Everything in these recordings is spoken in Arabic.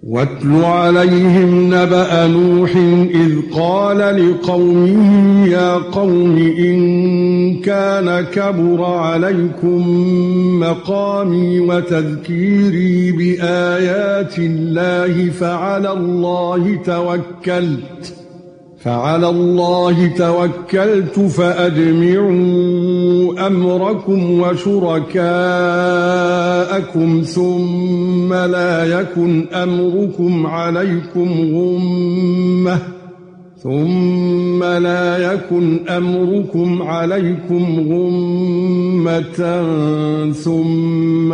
واتل عليهم نبأ نوح إذ قال لقومه يا قوم إن كان كبر عليكم مقامي وتذكيري بآيات الله فعلى الله توكلت فأجمعوا أمركم وشركاءكم ثم لا يكن أمركم عليكم غمة ثم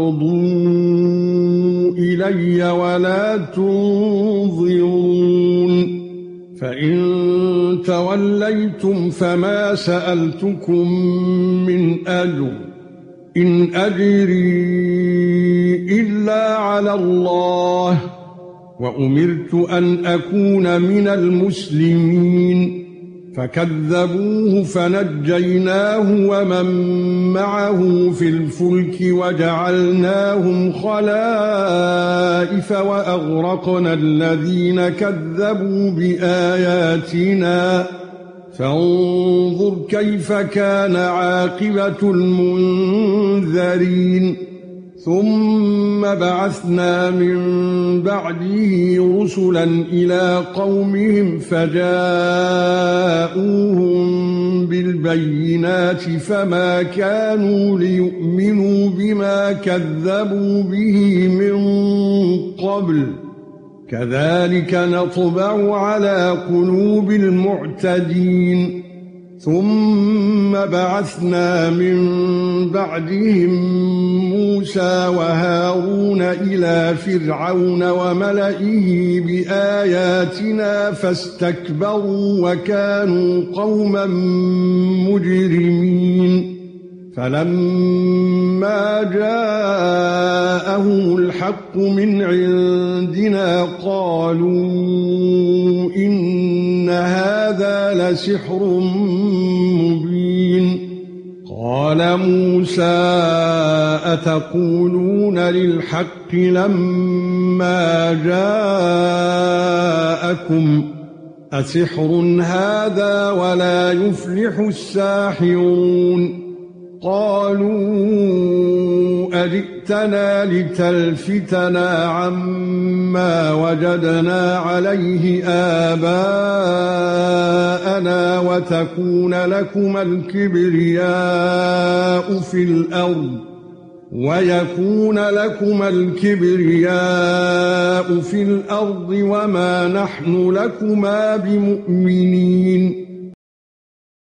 قضوا إلي ولا تنظرون فإن توليتم فما سألتكم من أجر إن أجري إلا على الله وأمرت أن أكون من المسلمين فكذبوه فنجيناه ومن معه في الفلك وجعلناهم خلائف وأغرقنا الذين كذبوا بآياتنا فانظر كيف كان عاقبة المنذرين ثم بعثنا من بعده رسلا إلى قومهم فجاءوهم بالبينات فما كانوا ليؤمنوا بما كذبوا به من قبل كذلك نطبع على قلوب المعتدين ثم بعثنا من بعدهم موسى وهارون إلى فرعون وملئه بآياتنا فاستكبروا وكانوا قوما مجرمين فلما جاءهم الحق من عندنا قالوا إن هذا لسحر مبين قال موسى أتقولون للحق لما جاءكم أسحر هذا ولا يفلح الساحرون قالوا أجئتنا لتلفتنا عما وجدنا عليه آباءنا ويكون لكم الكبرياء في الأرض وما نحن لكما بمؤمنين